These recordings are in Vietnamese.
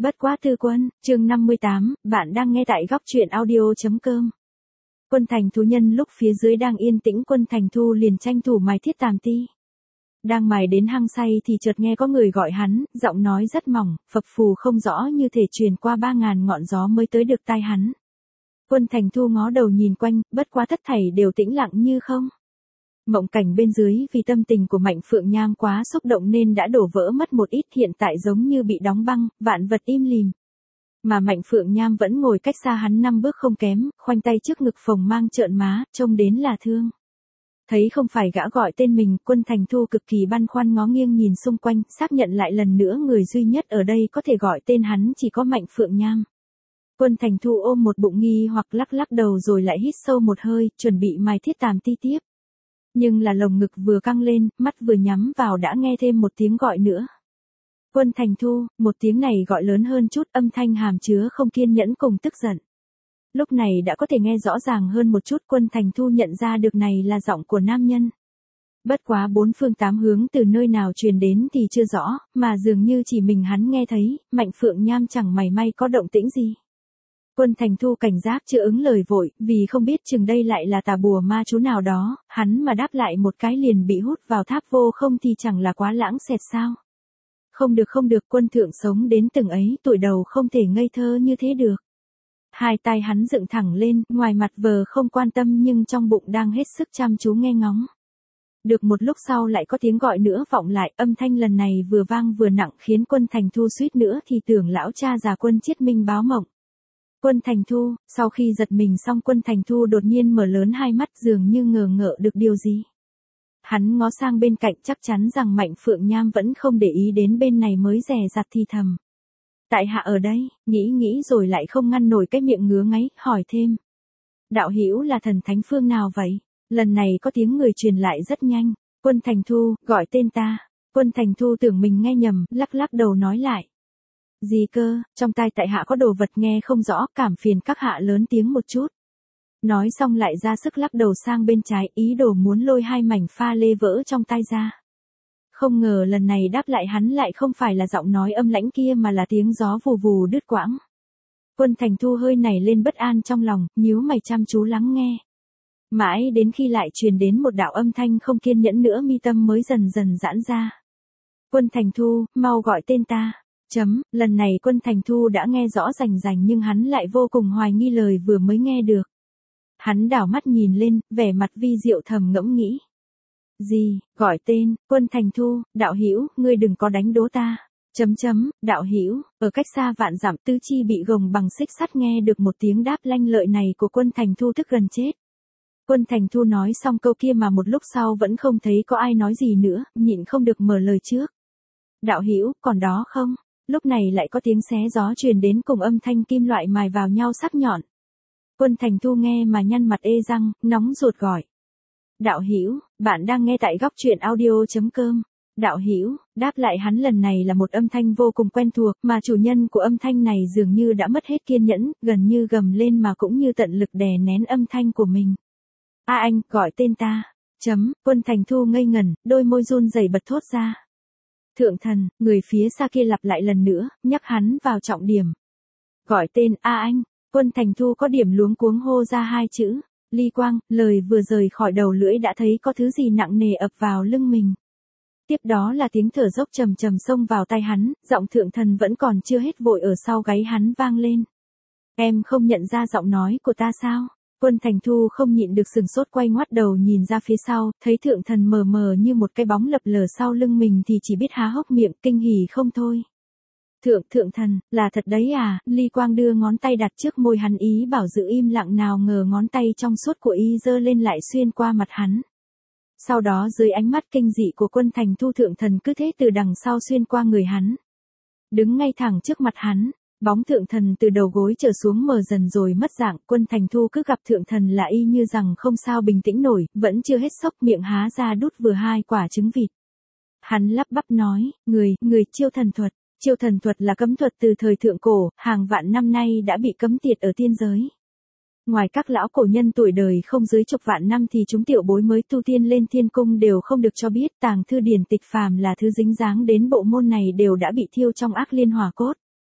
Bất quá tư quân, chương 58, bạn đang nghe tại góc truyện audio.com. Quân Thành Thu nhân lúc phía dưới đang yên tĩnh, Quân Thành Thu liền tranh thủ mài thiết tàm ti. Đang mài đến hăng say thì chợt nghe có người gọi hắn, giọng nói rất mỏng, phập phù không rõ, như thể truyền qua 3.000 ngọn gió mới tới được tai hắn. Quân Thành Thu ngó đầu nhìn quanh, bất quá tất thảy đều tĩnh lặng như không. Mộng cảnh bên dưới vì tâm tình của Mạnh Phượng Nham quá xúc động nên đã đổ vỡ mất một ít, hiện tại giống như bị đóng băng, vạn vật im lìm. Mà Mạnh Phượng Nham vẫn ngồi cách xa hắn 5 bước không kém, khoanh tay trước ngực phồng mang trợn má, trông đến là thương. Thấy không phải gã gọi tên mình, Quân Thành Thu cực kỳ băn khoăn ngó nghiêng nhìn xung quanh, xác nhận lại lần nữa người duy nhất ở đây có thể gọi tên hắn chỉ có Mạnh Phượng Nham. Quân Thành Thu ôm một bụng nghi hoặc lắc lắc đầu rồi lại hít sâu một hơi, chuẩn bị mài thiết tàm ti tiếp. Nhưng là lồng ngực vừa căng lên, mắt vừa nhắm vào đã nghe thêm một tiếng gọi nữa. Quân Thành Thu, một tiếng này gọi lớn hơn chút, âm thanh hàm chứa không kiên nhẫn cùng tức giận. Lúc này đã có thể nghe rõ ràng hơn một chút, Quân Thành Thu nhận ra được này là giọng của nam nhân. Bất quá 4 phương 8 hướng từ nơi nào truyền đến thì chưa rõ, mà dường như chỉ mình hắn nghe thấy, Mạnh Phượng Nham chẳng mảy may có động tĩnh gì. Quân Thành Thu cảnh giác chưa ứng lời vội, vì không biết chừng đây lại là tà bùa ma chú nào đó, hắn mà đáp lại một cái liền bị hút vào tháp vô không thì chẳng là quá lãng xẹt sao. Không được, quân thượng sống đến từng ấy tuổi đầu không thể ngây thơ như thế được. Hai tay hắn dựng thẳng lên, ngoài mặt vờ không quan tâm nhưng trong bụng đang hết sức chăm chú nghe ngóng. Được một lúc sau lại có tiếng gọi nữa vọng lại, âm thanh lần này vừa vang vừa nặng khiến Quân Thành Thu suýt nữa thì tưởng lão cha già Quân Chiết Minh báo mộng. Quân Thành Thu, sau khi giật mình xong Quân Thành Thu đột nhiên mở lớn hai mắt dường như ngờ ngợ được điều gì. Hắn ngó sang bên cạnh chắc chắn rằng Mạnh Phượng Nham vẫn không để ý đến bên này mới dè dặt thì thầm. Tại hạ ở đây, nghĩ rồi lại không ngăn nổi cái miệng ngứa ngáy, hỏi thêm. Đạo hữu là thần thánh phương nào vậy? Lần này có tiếng người truyền lại rất nhanh. Quân Thành Thu, gọi tên ta. Quân Thành Thu tưởng mình nghe nhầm, lắc lắc đầu nói lại. Gì cơ, trong tai tại hạ có đồ vật nghe không rõ, cảm phiền các hạ lớn tiếng một chút. Nói xong lại ra sức lắc đầu sang bên trái, ý đồ muốn lôi hai mảnh pha lê vỡ trong tai ra. Không ngờ lần này đáp lại hắn lại không phải là giọng nói âm lãnh kia mà là tiếng gió vù vù đứt quãng. Quân Thành Thu hơi nảy lên bất an trong lòng, nhíu mày chăm chú lắng nghe. Mãi đến khi lại truyền đến một đạo âm thanh không kiên nhẫn nữa, mi tâm mới dần dần giãn ra. Quân Thành Thu, mau gọi tên ta. Lần này Quân Thành Thu đã nghe rõ rành rành nhưng hắn lại vô cùng hoài nghi lời vừa mới nghe được. Hắn đảo mắt nhìn lên, vẻ mặt vi diệu thầm ngẫm nghĩ. Gì, gọi tên, Quân Thành Thu, đạo hữu, ngươi đừng có đánh đố ta. Đạo hữu, ở cách xa vạn dặm tứ chi bị gồng bằng xích sắt nghe được một tiếng đáp lanh lợi này của Quân Thành Thu tức gần chết. Quân Thành Thu nói xong câu kia mà một lúc sau vẫn không thấy có ai nói gì nữa, nhịn không được mở lời trước. Đạo hữu, còn đó không? Lúc này lại có tiếng xé gió truyền đến cùng âm thanh kim loại mài vào nhau sắc nhọn. Quân Thành Thu nghe mà nhăn mặt ê răng, nóng ruột gọi. Đạo hữu, bạn đang nghe tại góc truyện audio.com. Đạo hữu, đáp lại hắn lần này là một âm thanh vô cùng quen thuộc, mà chủ nhân của âm thanh này dường như đã mất hết kiên nhẫn, gần như gầm lên mà cũng như tận lực đè nén âm thanh của mình. A anh, gọi tên ta. Quân Thành Thu ngây ngẩn, đôi môi run rẩy bật thốt ra. Thượng thần, người phía xa kia lặp lại lần nữa, nhắc hắn vào trọng điểm. Gọi tên A anh. Quân Thành Thu có điểm luống cuống hô ra hai chữ. Ly quang, lời vừa rời khỏi đầu lưỡi đã thấy có thứ gì nặng nề ập vào lưng mình. Tiếp đó là tiếng thở dốc trầm trầm xông vào tai hắn, giọng thượng thần vẫn còn chưa hết vội ở sau gáy hắn vang lên. Em không nhận ra giọng nói của ta sao? Quân Thành Thu không nhịn được sừng sốt quay ngoắt đầu nhìn ra phía sau, thấy thượng thần mờ mờ như một cái bóng lập lờ sau lưng mình thì chỉ biết há hốc miệng kinh hỉ không thôi. Thượng thần, là thật đấy à? Ly Quang đưa ngón tay đặt trước môi hắn ý bảo giữ im lặng, nào ngờ ngón tay trong suốt của y giơ lên lại xuyên qua mặt hắn. Sau đó dưới ánh mắt kinh dị của Quân Thành Thu, thượng thần cứ thế từ đằng sau xuyên qua người hắn. Đứng ngay thẳng trước mặt hắn, bóng thượng thần từ đầu gối trở xuống mờ dần rồi mất dạng. Quân Thành Thu cứ gặp thượng thần là y như rằng không sao bình tĩnh nổi, vẫn chưa hết sốc, miệng há ra đút vừa 2 quả trứng vịt. Hắn lắp bắp nói, người chiêu thần thuật. Chiêu thần thuật là cấm thuật từ thời thượng cổ, hàng vạn năm nay đã bị cấm tiệt ở tiên giới. Ngoài các lão cổ nhân tuổi đời không dưới chục vạn năm thì chúng tiểu bối mới tu tiên lên thiên cung đều không được cho biết, tàng thư điển tịch phàm là thứ dính dáng đến bộ môn này đều đã bị thiêu trong ác liên hỏa cốt.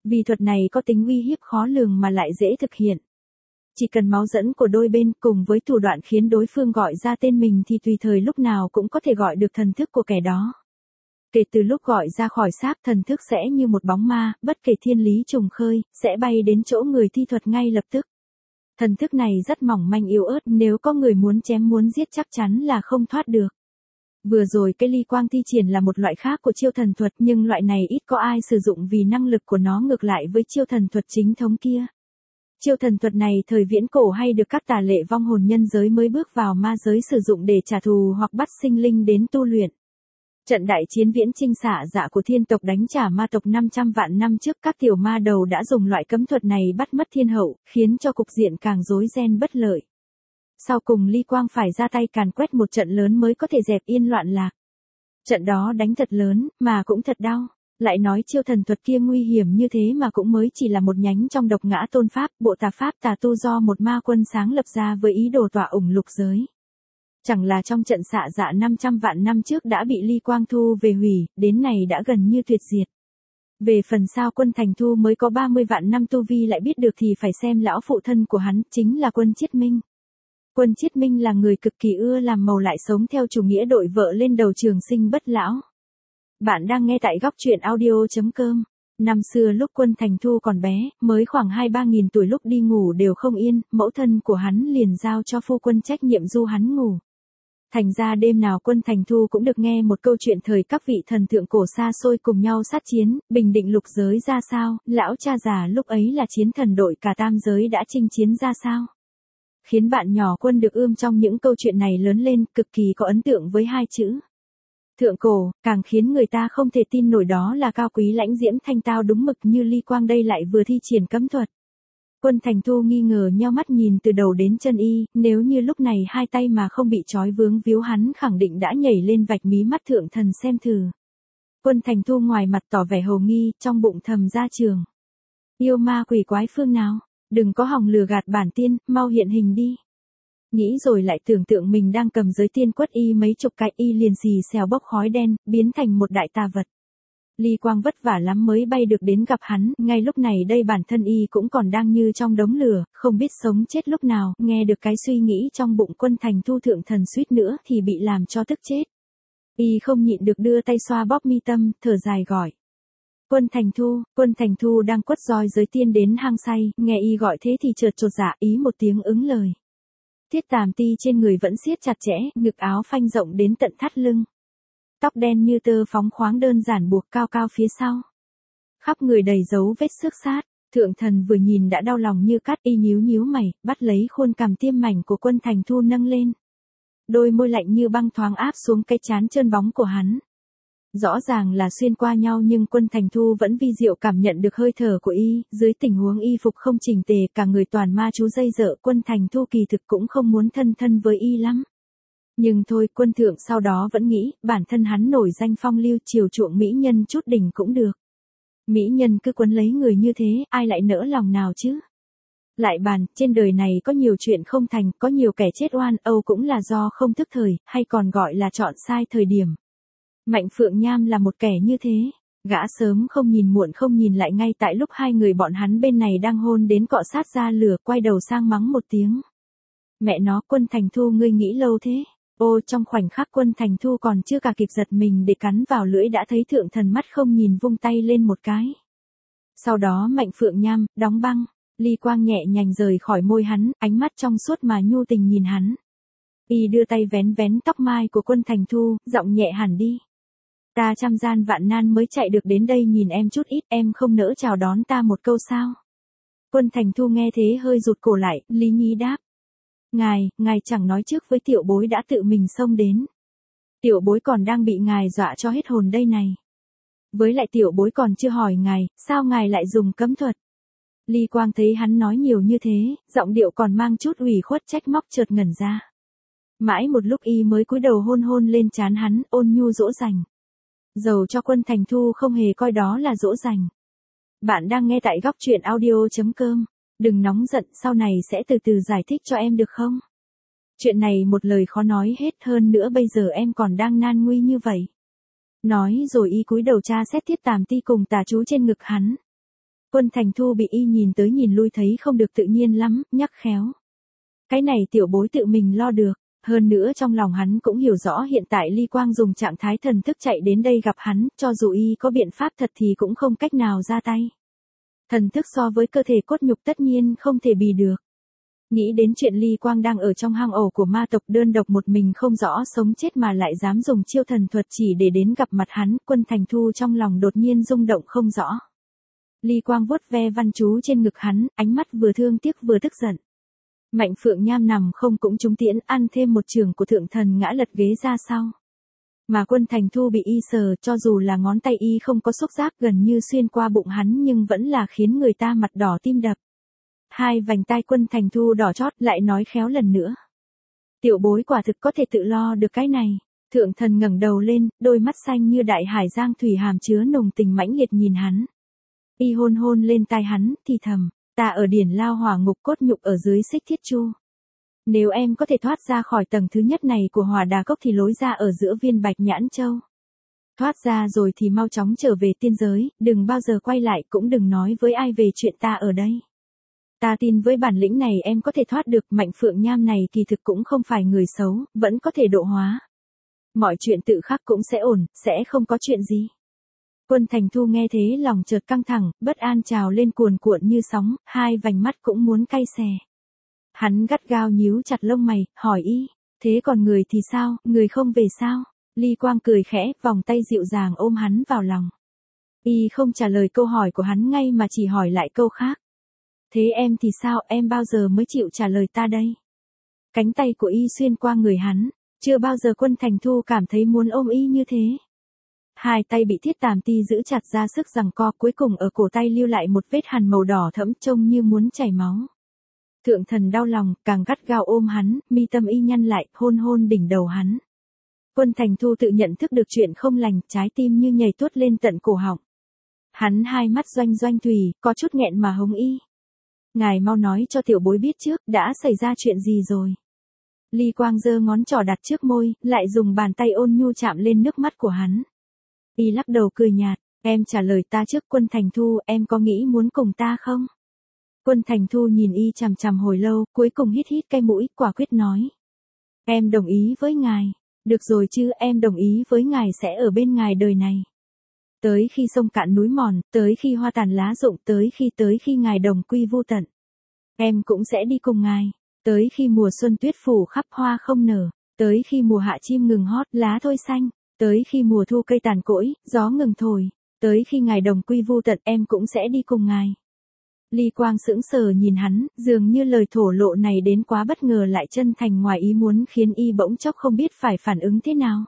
Vì thuật này có tính uy hiếp khó lường mà lại dễ thực hiện. Chỉ cần máu dẫn của đôi bên cùng với thủ đoạn khiến đối phương gọi ra tên mình thì tùy thời lúc nào cũng có thể gọi được thần thức của kẻ đó. Kể từ lúc gọi ra khỏi xác, thần thức sẽ như một bóng ma, bất kể thiên lý trùng khơi, sẽ bay đến chỗ người thi thuật ngay lập tức. Thần thức này rất mỏng manh yếu ớt, nếu có người muốn chém muốn giết chắc chắn là không thoát được. Vừa rồi cái ly quang thi triển là một loại khác của chiêu thần thuật, nhưng loại này ít có ai sử dụng vì năng lực của nó ngược lại với chiêu thần thuật chính thống kia. Chiêu thần thuật này thời viễn cổ hay được các tà lệ vong hồn nhân giới mới bước vào ma giới sử dụng để trả thù hoặc bắt sinh linh đến tu luyện. Trận đại chiến viễn chinh xả dạ của thiên tộc đánh trả ma tộc 500 vạn năm trước, các tiểu ma đầu đã dùng loại cấm thuật này bắt mất thiên hậu, khiến cho cục diện càng rối ren bất lợi. Sau cùng ly quang phải ra tay càn quét một trận lớn mới có thể dẹp yên loạn lạc. Trận đó đánh thật lớn, mà cũng thật đau. Lại nói chiêu thần thuật kia nguy hiểm như thế mà cũng mới chỉ là một nhánh trong độc ngã tôn pháp, bộ tà pháp tà tu do một ma quân sáng lập ra với ý đồ tỏa ủng lục giới. Chẳng là trong trận xạ dạ 500 vạn năm trước đã bị ly quang thu về hủy, đến này đã gần như tuyệt diệt. Về phần sao quân Thành Thu mới có 30 vạn năm tu vi lại biết được thì phải xem lão phụ thân của hắn, chính là Quân Chiết Minh. Quân Chiết Minh là người cực kỳ ưa làm màu lại sống theo chủ nghĩa đội vợ lên đầu trường sinh bất lão. Bạn đang nghe tại góc truyện audio.com. Năm xưa lúc Quân Thành Thu còn bé, mới khoảng 2-3 nghìn tuổi, lúc đi ngủ đều không yên, mẫu thân của hắn liền giao cho phu quân trách nhiệm du hắn ngủ. Thành ra đêm nào Quân Thành Thu cũng được nghe một câu chuyện thời các vị thần thượng cổ xa xôi cùng nhau sát chiến, bình định lục giới ra sao, lão cha già lúc ấy là chiến thần đội cả tam giới đã chinh chiến ra sao. Khiến bạn nhỏ Quân được ươm trong những câu chuyện này lớn lên, cực kỳ có ấn tượng với hai chữ thượng cổ, càng khiến người ta không thể tin nổi đó là cao quý lãnh diễm thanh tao đúng mực như ly quang đây lại vừa thi triển cấm thuật. Quân Thành Thu nghi ngờ nheo mắt nhìn từ đầu đến chân y, nếu như lúc này hai tay mà không bị trói vướng víu hắn khẳng định đã nhảy lên vạch mí mắt thượng thần xem thử. Quân Thành Thu ngoài mặt tỏ vẻ hồ nghi, trong bụng thầm ra trường. Yêu ma quỷ quái phương nào, đừng có hòng lừa gạt bản tiên, mau hiện hình đi. Nghĩ rồi lại tưởng tượng mình đang cầm giới tiên quất y mấy chục cái, y liền xì xèo bốc khói đen, biến thành một đại tà vật. Ly Quang vất vả lắm mới bay được đến gặp hắn, ngay lúc này đây bản thân y cũng còn đang như trong đống lửa, không biết sống chết lúc nào, nghe được cái suy nghĩ trong bụng Quân Thành Thu thượng thần suýt nữa thì bị làm cho tức chết. Y không nhịn được đưa tay xoa bóp mi tâm, thở dài gọi. Quân Thành Thu đang quất roi giới tiên đến hang say, nghe y gọi thế thì chợt chột dạ, ý một tiếng ứng lời. Thiết tàm ti trên người vẫn siết chặt chẽ, ngực áo phanh rộng đến tận thắt lưng. Tóc đen như tơ phóng khoáng đơn giản buộc cao cao phía sau. Khắp người đầy dấu vết xước sát, thượng thần vừa nhìn đã đau lòng như cắt, y nhíu nhíu mày, bắt lấy khuôn cằm tiêm mảnh của Quân Thành Thu nâng lên. Đôi môi lạnh như băng thoáng áp xuống cái trán trơn bóng của hắn. Rõ ràng là xuyên qua nhau nhưng Quân Thành Thu vẫn vi diệu cảm nhận được hơi thở của y, dưới tình huống y phục không chỉnh tề cả người toàn ma chú dây dợ, Quân Thành Thu kỳ thực cũng không muốn thân thân với y lắm. Nhưng thôi, quân thượng sau đó vẫn nghĩ, bản thân hắn nổi danh phong lưu chiều chuộng mỹ nhân chút đỉnh cũng được. Mỹ nhân cứ quấn lấy người như thế, ai lại nỡ lòng nào chứ? Lại bàn, trên đời này có nhiều chuyện không thành, có nhiều kẻ chết oan, âu cũng là do không thức thời, hay còn gọi là chọn sai thời điểm. Mạnh Phượng Nham là một kẻ như thế. Gã sớm không nhìn muộn không nhìn lại, ngay tại lúc hai người bọn hắn bên này đang hôn đến cọ sát ra lửa, quay đầu sang mắng một tiếng. Mẹ nó, Quân Thành Thu ngươi nghĩ lâu thế. Ô, trong khoảnh khắc Quân Thành Thu còn chưa cả kịp giật mình để cắn vào lưỡi đã thấy thượng thần mắt không nhìn vung tay lên một cái. Sau đó Mạnh Phượng Nham, đóng băng, ly quang nhẹ nhàng rời khỏi môi hắn, ánh mắt trong suốt mà nhu tình nhìn hắn. Y đưa tay vén vén tóc mai của Quân Thành Thu, giọng nhẹ hẳn đi. Ta trăm gian vạn nan mới chạy được đến đây nhìn em chút ít, em không nỡ chào đón ta một câu sao? Quân Thành Thu nghe thế hơi rụt cổ lại, lý nhí đáp. Ngài chẳng nói trước với tiểu bối đã tự mình xông đến. Tiểu bối còn đang bị ngài dọa cho hết hồn đây này. Với lại tiểu bối còn chưa hỏi ngài, sao ngài lại dùng cấm thuật? Ly Quang thấy hắn nói nhiều như thế, giọng điệu còn mang chút ủy khuất trách móc, chợt ngẩn ra. Mãi một lúc y mới cúi đầu hôn hôn lên trán hắn, ôn nhu dỗ dành. Dầu cho Quân Thành Thu không hề coi đó là dỗ dành. Bạn đang nghe tại góc truyện audio.com. Đừng nóng giận, sau này sẽ từ từ giải thích cho em được không? Chuyện này một lời khó nói hết, hơn nữa bây giờ em còn đang nan nguy như vậy. Nói rồi y cúi đầu tra xét thiết tàm ti cùng tà chú trên ngực hắn. Quân Thành Thu bị y nhìn tới nhìn lui thấy không được tự nhiên lắm, nhắc khéo. Cái này tiểu bối tự mình lo được. Hơn nữa trong lòng hắn cũng hiểu rõ hiện tại Ly Quang dùng trạng thái thần thức chạy đến đây gặp hắn, cho dù y có biện pháp thật thì cũng không cách nào ra tay. Thần thức so với cơ thể cốt nhục tất nhiên không thể bì được. Nghĩ đến chuyện Ly Quang đang ở trong hang ổ của ma tộc đơn độc một mình không rõ sống chết mà lại dám dùng chiêu thần thuật chỉ để đến gặp mặt hắn, Quân Thành Thu trong lòng đột nhiên rung động không rõ. Ly Quang vuốt ve văn chú trên ngực hắn, ánh mắt vừa thương tiếc vừa tức giận. Mạnh Phượng Nham nằm không cũng trúng tiễn, ăn thêm một trường của thượng thần ngã lật ghế ra sau. Mà Quân Thành Thu bị y sờ, cho dù là ngón tay y không có xúc giác gần như xuyên qua bụng hắn nhưng vẫn là khiến người ta mặt đỏ tim đập. Hai vành tai Quân Thành Thu đỏ chót, lại nói khéo lần nữa. Tiểu bối quả thực có thể tự lo được cái này. Thượng thần ngẩng đầu lên, đôi mắt xanh như đại hải giang thủy hàm chứa nồng tình mãnh liệt nhìn hắn. Y hôn hôn lên tai hắn, thì thầm, ta ở điển lao hỏa ngục cốt nhục ở dưới xích thiết chu. Nếu em có thể thoát ra khỏi tầng thứ nhất này của hỏa đà cốc thì lối ra ở giữa viên bạch nhãn châu. Thoát ra rồi thì mau chóng trở về tiên giới, đừng bao giờ quay lại cũng đừng nói với ai về chuyện ta ở đây. Ta tin với bản lĩnh này em có thể thoát được. Mạnh Phượng Nham này kỳ thực cũng không phải người xấu, vẫn có thể độ hóa. Mọi chuyện tự khắc cũng sẽ ổn, sẽ không có chuyện gì. Quân Thành Thu nghe thế lòng chợt căng thẳng, bất an trào lên cuồn cuộn như sóng, hai vành mắt cũng muốn cay xè. Hắn gắt gao nhíu chặt lông mày, hỏi y, thế còn người thì sao, người không về sao? Ly Quang cười khẽ, vòng tay dịu dàng ôm hắn vào lòng. Y không trả lời câu hỏi của hắn ngay mà chỉ hỏi lại câu khác. Thế em thì sao, em bao giờ mới chịu trả lời ta đây? Cánh tay của y xuyên qua người hắn, chưa bao giờ Quân Thành Thu cảm thấy muốn ôm y như thế. Hai tay bị thiết tàm ti giữ chặt ra sức giằng co, cuối cùng ở cổ tay lưu lại một vết hằn màu đỏ thẫm trông như muốn chảy máu. Thượng thần đau lòng, càng gắt gao ôm hắn, mi tâm y nhăn lại, hôn hôn đỉnh đầu hắn. Quân Thành Thu tự nhận thức được chuyện không lành, trái tim như nhảy tuốt lên tận cổ họng. Hắn hai mắt doanh doanh thủy, có chút nghẹn mà hống y. Ngài mau nói cho tiểu bối biết trước, đã xảy ra chuyện gì rồi. Ly Quang giơ ngón trỏ đặt trước môi, lại dùng bàn tay ôn nhu chạm lên nước mắt của hắn. Y lắc đầu cười nhạt, em trả lời ta trước. Quân Thành Thu, em có nghĩ muốn cùng ta không? Quân Thành Thu nhìn y chằm chằm hồi lâu, cuối cùng hít hít cái mũi, quả quyết nói. Em đồng ý với ngài. Được rồi chứ, em đồng ý với ngài sẽ ở bên ngài đời này. Tới khi sông cạn núi mòn, tới khi hoa tàn lá rụng, tới khi ngài đồng quy vu tận. Em cũng sẽ đi cùng ngài. Tới khi mùa xuân tuyết phủ khắp hoa không nở. Tới khi mùa hạ chim ngừng hót, lá thôi xanh. Tới khi mùa thu cây tàn cỗi, gió ngừng thổi. Tới khi ngài đồng quy vu tận em cũng sẽ đi cùng ngài. Ly Quang sững sờ nhìn hắn, dường như lời thổ lộ này đến quá bất ngờ lại chân thành ngoài ý muốn khiến y bỗng chốc không biết phải phản ứng thế nào.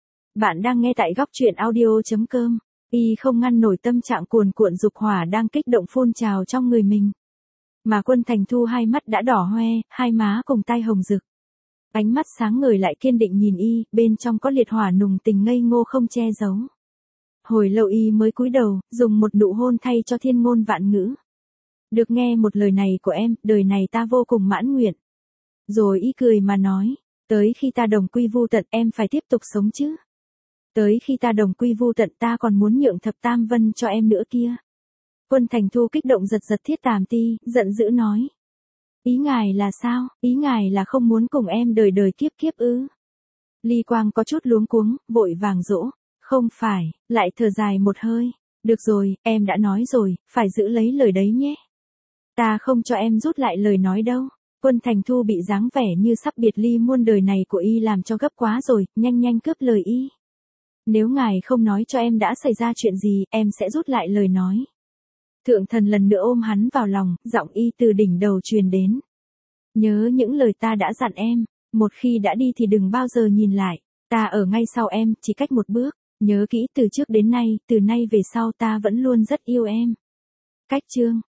Bạn đang nghe tại góc truyện audio.com. Y không ngăn nổi tâm trạng cuồn cuộn dục hỏa đang kích động phun trào trong người mình. Mà Quân Thành Thu hai mắt đã đỏ hoe, hai má cùng tai hồng rực. Ánh mắt sáng ngời lại kiên định nhìn y, bên trong có liệt hỏa nùng tình ngây ngô không che giấu. Hồi lâu y mới cúi đầu, dùng một nụ hôn thay cho thiên ngôn vạn ngữ. Được nghe một lời này của em, đời này ta vô cùng mãn nguyện. Rồi y cười mà nói, tới khi ta đồng quy vu tận em phải tiếp tục sống chứ. Tới khi ta đồng quy vu tận ta còn muốn nhượng thập tam vân cho em nữa kia. Quân Thành Thu kích động giật giật thiết tàm ti, giận dữ nói. Ý ngài là sao, ý ngài là không muốn cùng em đời đời kiếp kiếp ư? Ly Quang có chút luống cuống, vội vàng dỗ, không phải, lại thở dài một hơi. Được rồi, em đã nói rồi, phải giữ lấy lời đấy nhé. Ta không cho em rút lại lời nói đâu. Quân Thành Thu bị dáng vẻ như sắp biệt ly muôn đời này của y làm cho gấp quá rồi, nhanh nhanh cướp lời y. Nếu ngài không nói cho em đã xảy ra chuyện gì, em sẽ rút lại lời nói. Thượng thần lần nữa ôm hắn vào lòng, giọng y từ đỉnh đầu truyền đến. Nhớ những lời ta đã dặn em, một khi đã đi thì đừng bao giờ nhìn lại, ta ở ngay sau em, chỉ cách một bước, nhớ kỹ từ trước đến nay, từ nay về sau ta vẫn luôn rất yêu em. Cách chương